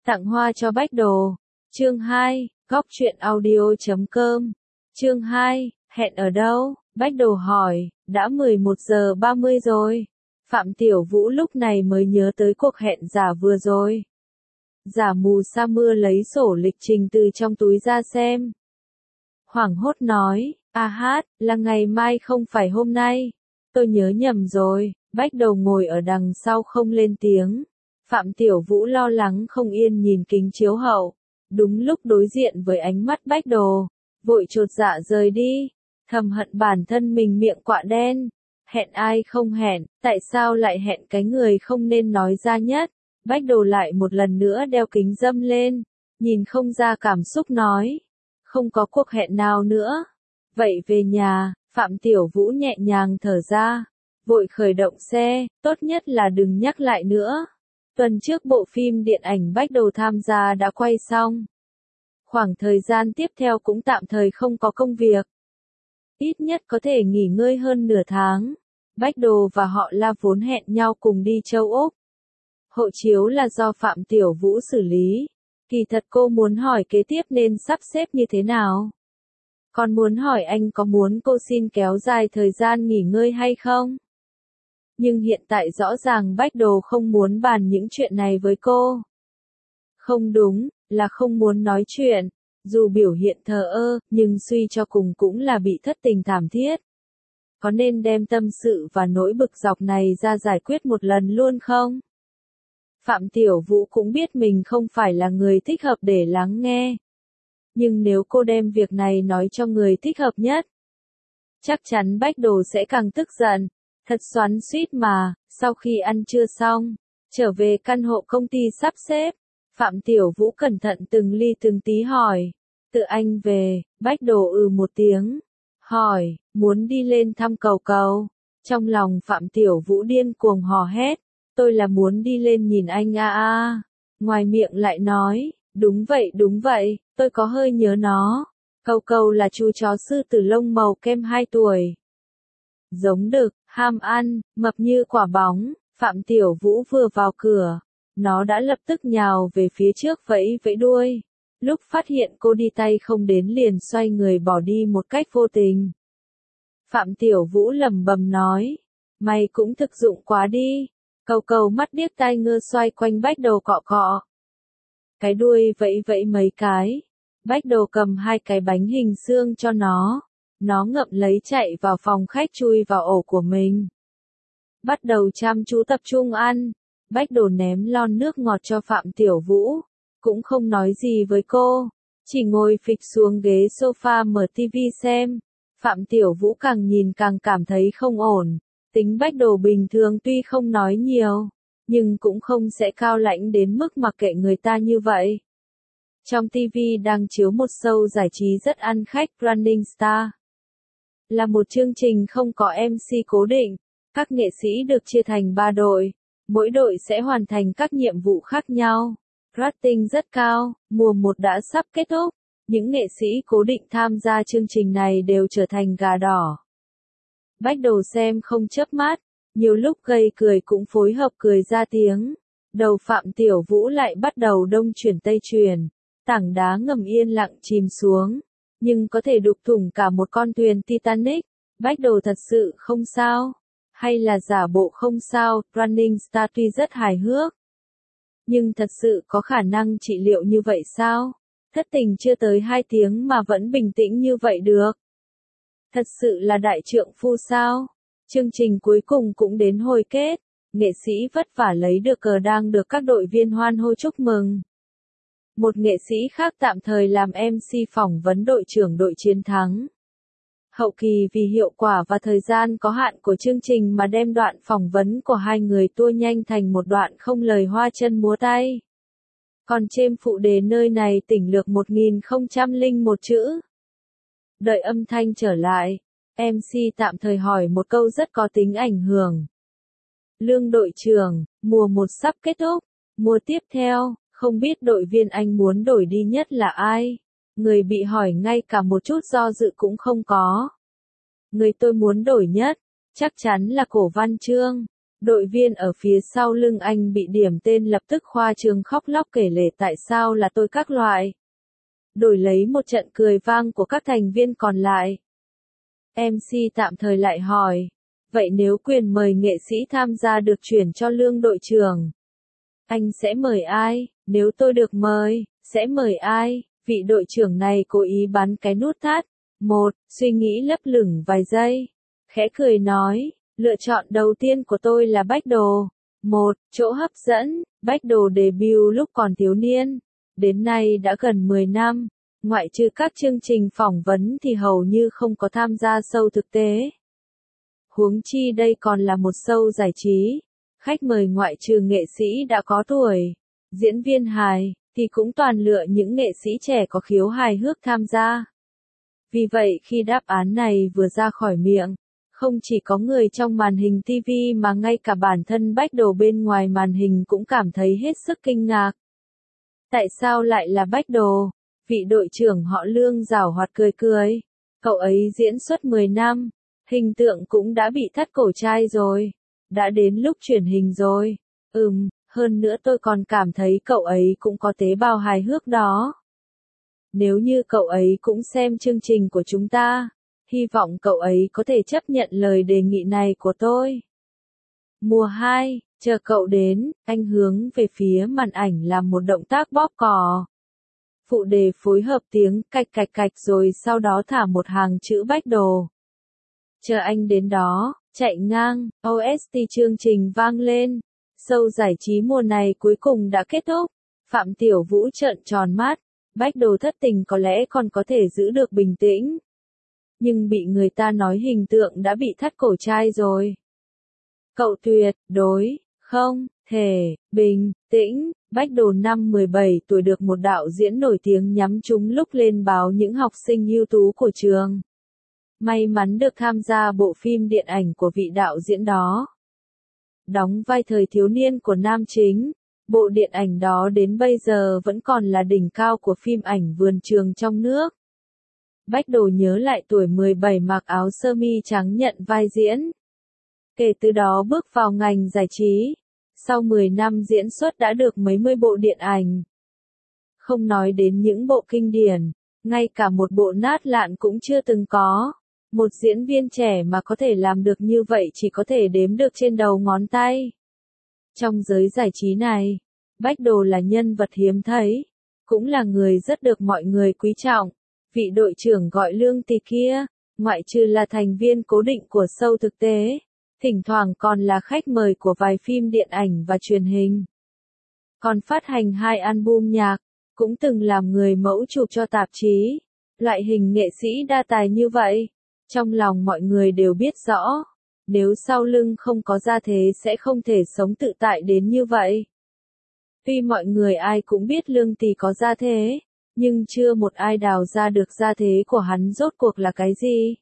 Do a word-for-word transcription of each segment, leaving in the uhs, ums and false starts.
Tặng hoa cho Bách Đồ. Chương hai, góc truyện audio chấm com. Chương hai, hẹn ở đâu? Bách Đồ hỏi, đã mười một giờ ba mươi rồi. Phạm Tiểu Vũ lúc này mới nhớ tới cuộc hẹn giả vừa rồi. Giả mù sa mưa lấy sổ lịch trình từ trong túi ra xem. Hoảng hốt nói, a hát, là ngày mai không phải hôm nay. Tôi nhớ nhầm rồi. Bách Đồ ngồi ở đằng sau không lên tiếng. Phạm Tiểu Vũ lo lắng không yên nhìn kính chiếu hậu. Đúng lúc đối diện với ánh mắt Bách Đồ, vội chột dạ rời đi, thầm hận bản thân mình miệng quạ đen. Hẹn ai không hẹn, tại sao lại hẹn cái người không nên nói ra nhất? Bách Đồ lại một lần nữa đeo kính râm lên, nhìn không ra cảm xúc nói. Không có cuộc hẹn nào nữa. Vậy về nhà, Phạm Tiểu Vũ nhẹ nhàng thở ra, vội khởi động xe, tốt nhất là đừng nhắc lại nữa. Tuần trước bộ phim điện ảnh Bách Đồ tham gia đã quay xong. Khoảng thời gian tiếp theo cũng tạm thời không có công việc. Ít nhất có thể nghỉ ngơi hơn nửa tháng. Bách Đồ và họ La vốn hẹn nhau cùng đi châu Úc. Hộ chiếu là do Phạm Tiểu Vũ xử lý. Kỳ thật cô muốn hỏi kế tiếp nên sắp xếp như thế nào. Còn muốn hỏi anh có muốn cô xin kéo dài thời gian nghỉ ngơi hay không? Nhưng hiện tại rõ ràng Bách Đồ không muốn bàn những chuyện này với cô. Không đúng, là không muốn nói chuyện. Dù biểu hiện thờ ơ, nhưng suy cho cùng cũng là bị thất tình thảm thiết. Có nên đem tâm sự và nỗi bực dọc này ra giải quyết một lần luôn không? Phạm Tiểu Vũ cũng biết mình không phải là người thích hợp để lắng nghe. Nhưng nếu cô đem việc này nói cho người thích hợp nhất, chắc chắn Bách Đồ sẽ càng tức giận. Thật xoắn xuýt mà. Sau khi ăn trưa xong, trở về căn hộ công ty sắp xếp, Phạm Tiểu Vũ cẩn thận từng ly từng tí hỏi. Tự anh về? Bách Đồ ừ một tiếng. Hỏi, muốn đi lên thăm cầu cầu. Trong lòng Phạm Tiểu Vũ điên cuồng hò hét. Tôi là muốn đi lên nhìn anh a a. Ngoài miệng lại nói, đúng vậy đúng vậy, tôi có hơi nhớ nó. Cầu cầu là chú chó sư tử lông màu kem hai tuổi. Giống đực, ham ăn, mập như quả bóng. Phạm Tiểu Vũ vừa vào cửa, nó đã lập tức nhào về phía trước vẫy vẫy đuôi. Lúc phát hiện cô đi tay không đến liền xoay người bỏ đi một cách vô tình. Phạm Tiểu Vũ lẩm bẩm nói, mày cũng thực dụng quá đi. Cầu cầu mắt điếc tai ngơ xoay quanh Bách Đồ cọ cọ. Cái đuôi vẫy vẫy mấy cái. Bách Đồ cầm hai cái bánh hình xương cho nó. Nó ngậm lấy chạy vào phòng khách chui vào ổ của mình. Bắt đầu chăm chú tập trung ăn. Bách Đồ ném lon nước ngọt cho Phạm Tiểu Vũ. Cũng không nói gì với cô. Chỉ ngồi phịch xuống ghế sofa mở tivi xem. Phạm Tiểu Vũ càng nhìn càng cảm thấy không ổn. Tính Bách Đồ bình thường tuy không nói nhiều, nhưng cũng không sẽ cao lãnh đến mức mặc kệ người ta như vậy. Trong tivi đang chiếu một show giải trí rất ăn khách Running Star. Là một chương trình không có em xê cố định. Các nghệ sĩ được chia thành ba đội. Mỗi đội sẽ hoàn thành các nhiệm vụ khác nhau. Rating rất cao, mùa một đã sắp kết thúc. Những nghệ sĩ cố định tham gia chương trình này đều trở thành gà đỏ. Bách Đồ xem không chớp mắt, nhiều lúc gây cười cũng phối hợp cười ra tiếng. Đầu Phạm Tiểu Vũ lại bắt đầu đông chuyển tây chuyển. Tảng đá ngầm yên lặng chìm xuống, nhưng có thể đục thủng cả một con thuyền Titanic. Bách Đồ thật sự không sao? Hay là giả bộ không sao? Running Star tuy rất hài hước, nhưng thật sự có khả năng trị liệu như vậy sao? Thất tình chưa tới hai tiếng mà vẫn bình tĩnh như vậy được. Thật sự là đại trượng phu sao? Chương trình cuối cùng cũng đến hồi kết. Nghệ sĩ vất vả lấy được cờ đang được các đội viên hoan hô chúc mừng. Một nghệ sĩ khác tạm thời làm em xê phỏng vấn đội trưởng đội chiến thắng. Hậu kỳ vì hiệu quả và thời gian có hạn của chương trình mà đem đoạn phỏng vấn của hai người tua nhanh thành một đoạn không lời hoa chân múa tay. Còn trên phụ đề nơi này tỉnh lược một nghìn không trăm lẻ một chữ. Đợi âm thanh trở lại, em xê tạm thời hỏi một câu rất có tính ảnh hưởng. Lương đội trưởng, mùa một sắp kết thúc, mùa tiếp theo, không biết đội viên anh muốn đổi đi nhất là ai? Người bị hỏi ngay cả một chút do dự cũng không có. Người tôi muốn đổi nhất, chắc chắn là Cổ Văn Chương. Đội viên ở phía sau lưng anh bị điểm tên lập tức khoa trương khóc lóc kể lể tại sao là tôi các loại. Đổi lấy một trận cười vang của các thành viên còn lại. em xê tạm thời lại hỏi, vậy nếu quyền mời nghệ sĩ tham gia được chuyển cho Lương đội trưởng, anh sẽ mời ai? Nếu tôi được mời, sẽ mời ai? Vị đội trưởng này cố ý bắn cái nút thắt. Một, suy nghĩ lấp lửng vài giây. Khẽ cười nói, lựa chọn đầu tiên của tôi là Bách Đồ. Một, chỗ hấp dẫn, Bách Đồ debut lúc còn thiếu niên. Đến nay đã gần mười năm, ngoại trừ các chương trình phỏng vấn thì hầu như không có tham gia show thực tế. Huống chi đây còn là một show giải trí. Khách mời ngoại trừ nghệ sĩ đã có tuổi, diễn viên hài, thì cũng toàn lựa những nghệ sĩ trẻ có khiếu hài hước tham gia. Vì vậy khi đáp án này vừa ra khỏi miệng, không chỉ có người trong màn hình ti vi mà ngay cả bản thân Bách Đồ bên ngoài màn hình cũng cảm thấy hết sức kinh ngạc. Tại sao lại là Bách Đồ? Vị đội trưởng họ Lương giảo hoạt cười cười. Cậu ấy diễn suốt mười năm, hình tượng cũng đã bị thắt cổ trai rồi. Đã đến lúc truyền hình rồi. Ừm, hơn nữa tôi còn cảm thấy cậu ấy cũng có tế bào hài hước đó. Nếu như cậu ấy cũng xem chương trình của chúng ta, hy vọng cậu ấy có thể chấp nhận lời đề nghị này của tôi. Mùa hai, chờ cậu đến, anh hướng về phía màn ảnh làm một động tác bóp cò. Phụ đề phối hợp tiếng cạch cạch cạch rồi sau đó thả một hàng chữ Bách Đồ. Chờ anh đến đó, chạy ngang, ô ét tê chương trình vang lên. Show giải trí mùa này cuối cùng đã kết thúc. Phạm Tiểu Vũ trợn tròn mắt. Bách Đồ thất tình có lẽ còn có thể giữ được bình tĩnh. Nhưng bị người ta nói hình tượng đã bị thắt cổ trai rồi. Cậu tuyệt đối, không, thể, bình, tĩnh. Bách Đồ năm mười bảy tuổi được một đạo diễn nổi tiếng nhắm trúng lúc lên báo những học sinh ưu tú của trường. May mắn được tham gia bộ phim điện ảnh của vị đạo diễn đó. Đóng vai thời thiếu niên của nam chính. Bộ điện ảnh đó đến bây giờ vẫn còn là đỉnh cao của phim ảnh vườn trường trong nước. Bách Đồ nhớ lại tuổi mười bảy mặc áo sơ mi trắng nhận vai diễn. Kể từ đó bước vào ngành giải trí. Sau mười năm diễn xuất đã được mấy mươi bộ điện ảnh. Không nói đến những bộ kinh điển, ngay cả một bộ nát lạn cũng chưa từng có. Một diễn viên trẻ mà có thể làm được như vậy chỉ có thể đếm được trên đầu ngón tay. Trong giới giải trí này, Bách Đồ là nhân vật hiếm thấy, cũng là người rất được mọi người quý trọng. Vị đội trưởng gọi Lương Tì kia, ngoại trừ là thành viên cố định của show thực tế, thỉnh thoảng còn là khách mời của vài phim điện ảnh và truyền hình. Còn phát hành hai album nhạc, cũng từng làm người mẫu chụp cho tạp chí. Loại hình nghệ sĩ đa tài như vậy, trong lòng mọi người đều biết rõ. Nếu sau lưng không có gia thế sẽ không thể sống tự tại đến như vậy. Tuy mọi người ai cũng biết Lương Tì có gia thế, nhưng chưa một ai đào ra được gia thế của hắn rốt cuộc là cái gì.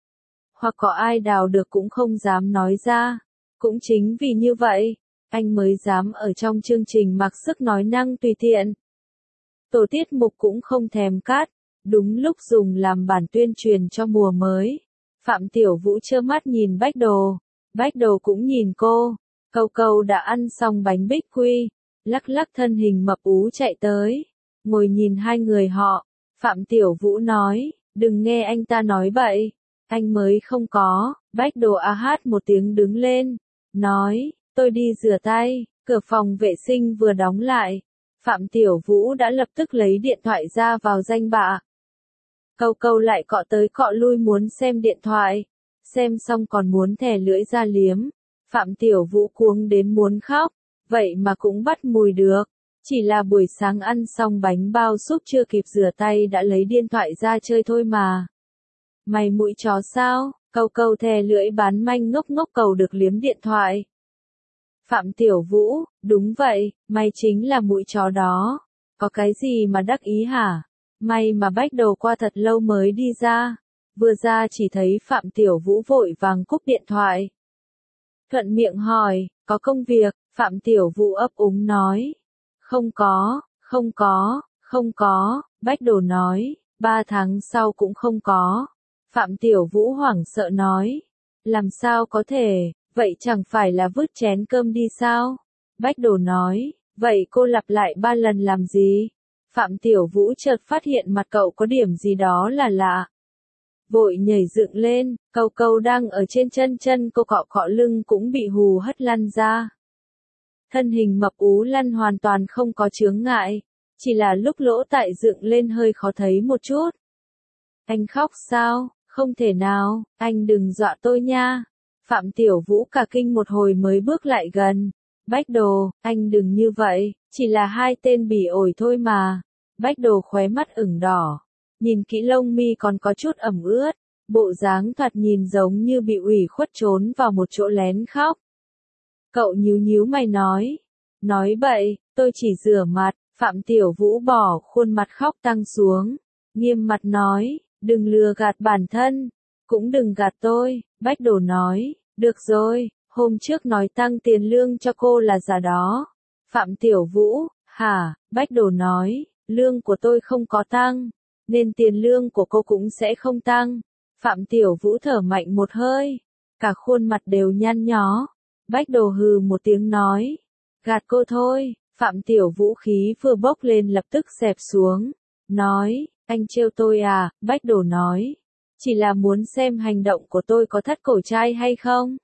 Hoặc có ai đào được cũng không dám nói ra. Cũng chính vì như vậy, anh mới dám ở trong chương trình mặc sức nói năng tùy tiện. Tổ tiết mục cũng không thèm cắt, đúng lúc dùng làm bản tuyên truyền cho mùa mới. Phạm Tiểu Vũ trơ mắt nhìn Bách Đồ, Bách Đồ cũng nhìn cô. Câu Câu đã ăn xong bánh bích quy, lắc lắc thân hình mập ú chạy tới, ngồi nhìn hai người họ. Phạm Tiểu Vũ nói, đừng nghe anh ta nói bậy, anh mới không có. Bách Đồ a hát một tiếng đứng lên, nói, tôi đi rửa tay. Cửa phòng vệ sinh vừa đóng lại, Phạm Tiểu Vũ đã lập tức lấy điện thoại ra vào danh bạ. Câu Câu lại cọ tới cọ lui muốn xem điện thoại, xem xong còn muốn thè lưỡi ra liếm. Phạm Tiểu Vũ cuống đến muốn khóc, vậy mà cũng bắt mùi được. Chỉ là buổi sáng ăn xong bánh bao súp chưa kịp rửa tay đã lấy điện thoại ra chơi thôi mà. Mày mũi chó sao? Câu Câu thè lưỡi bán manh ngốc ngốc cầu được liếm điện thoại. Phạm Tiểu Vũ, đúng vậy, mày chính là mũi chó đó. Có cái gì mà đắc ý hả? May mà Bách Đồ qua thật lâu mới đi ra. Vừa ra chỉ thấy Phạm Tiểu Vũ vội vàng cúp điện thoại. Thuận miệng hỏi, có công việc? Phạm Tiểu Vũ ấp úng nói. Không có, không có, không có. Bách Đồ nói, ba tháng sau cũng không có. Phạm Tiểu Vũ hoảng sợ nói. Làm sao có thể, Vậy chẳng phải là vứt chén cơm đi sao? Bách Đồ nói, vậy cô lặp lại ba lần làm gì? Phạm Tiểu Vũ chợt phát hiện mặt cậu có điểm gì đó là lạ. Vội nhảy dựng lên, Câu Câu đang ở trên chân chân cô cọ cọ lưng cũng bị hù hất lăn ra. Thân hình mập ú lăn hoàn toàn không có chướng ngại, chỉ là lúc lỗ tại dựng lên hơi khó thấy một chút. Anh khóc sao? Không thể nào, anh đừng dọa tôi nha. Phạm Tiểu Vũ cả kinh một hồi mới bước lại gần. Bách Đồ, anh đừng như vậy, chỉ là hai tên bỉ ổi thôi mà. Bách Đồ khóe mắt ửng đỏ, nhìn kỹ lông mi còn có chút ẩm ướt, bộ dáng thoạt nhìn giống như bị ủy khuất trốn vào một chỗ lén khóc. Cậu nhíu nhíu mày nói, nói bậy, tôi chỉ rửa mặt. Phạm Tiểu Vũ bỏ khuôn mặt khóc tăng xuống, nghiêm mặt nói, đừng lừa gạt bản thân, cũng đừng gạt tôi. Bách Đồ nói, được rồi, hôm trước nói tăng tiền lương cho cô là giả đó. Phạm Tiểu Vũ, hả? Bách Đồ nói, lương của tôi không có tăng, nên tiền lương của cô cũng sẽ không tăng. Phạm Tiểu Vũ thở mạnh một hơi, cả khuôn mặt đều nhăn nhó. Bách Đồ hừ một tiếng nói, gạt cô thôi. Phạm Tiểu Vũ khí vừa bốc lên lập tức xẹp xuống, nói, anh trêu tôi à? Bách Đồ nói, chỉ là muốn xem hành động của tôi có thắt cổ trai hay không.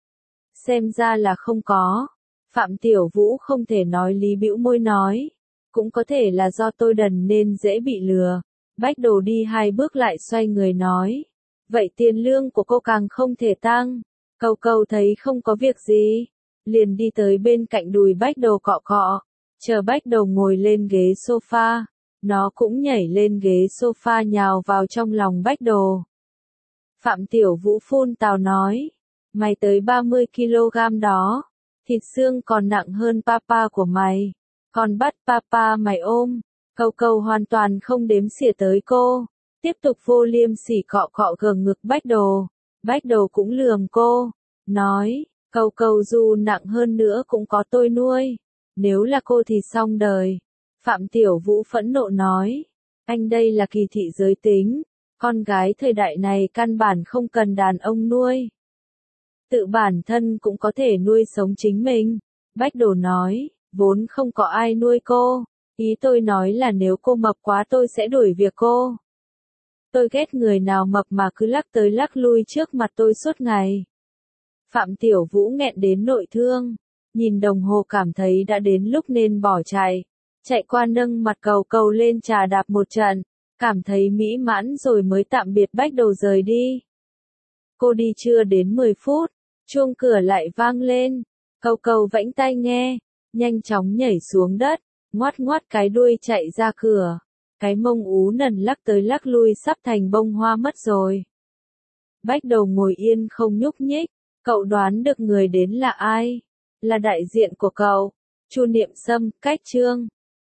Xem ra là không có. Phạm Tiểu Vũ không thể nói lý, bĩu môi nói, cũng có thể là do tôi đần nên dễ bị lừa. Bách Đồ đi hai bước lại xoay người nói, vậy tiền lương của cô càng không thể tăng. Câu Câu thấy không có việc gì, liền đi tới bên cạnh đùi Bách Đồ cọ cọ, chờ Bách Đồ ngồi lên ghế sofa, nó cũng nhảy lên ghế sofa nhào vào trong lòng Bách Đồ. Phạm Tiểu Vũ phun tào nói, mày tới ba mươi ki lô gam đó, thịt xương còn nặng hơn papa của mày, còn bắt papa mày ôm. Câu Câu hoàn toàn không đếm xỉa tới cô, tiếp tục vô liêm sỉ cọ cọ gờ ngực Bách Đồ. Bách Đồ cũng lườm cô, nói, Câu Câu dù nặng hơn nữa cũng có tôi nuôi, nếu là cô thì xong đời. Phạm Tiểu Vũ phẫn nộ nói, anh đây là kỳ thị giới tính, con gái thời đại này căn bản không cần đàn ông nuôi, tự bản thân cũng có thể nuôi sống chính mình. Bách Đồ nói, vốn không có ai nuôi cô, ý tôi nói là nếu cô mập quá tôi sẽ đuổi việc cô. Tôi ghét người nào mập mà cứ lắc tới lắc lui trước mặt tôi suốt ngày. Phạm Tiểu Vũ nghẹn đến nội thương, nhìn đồng hồ cảm thấy đã đến lúc nên bỏ chạy, chạy qua nâng mặt Cầu Cầu lên trà đạp một trận, cảm thấy mỹ mãn rồi mới tạm biệt Bách Đồ rời đi. Cô đi chưa đến mười phút, chuông cửa lại vang lên, Cầu Cầu vẫy tai nghe, nhanh chóng nhảy xuống đất, ngoắt ngoắt cái đuôi chạy ra cửa, cái mông ú nần lắc tới lắc lui sắp thành bông hoa mất rồi. Bách Đồ ngồi yên không nhúc nhích, cậu đoán được người đến là ai? Là đại diện của cậu, Chu Niệm Sâm. Cách chương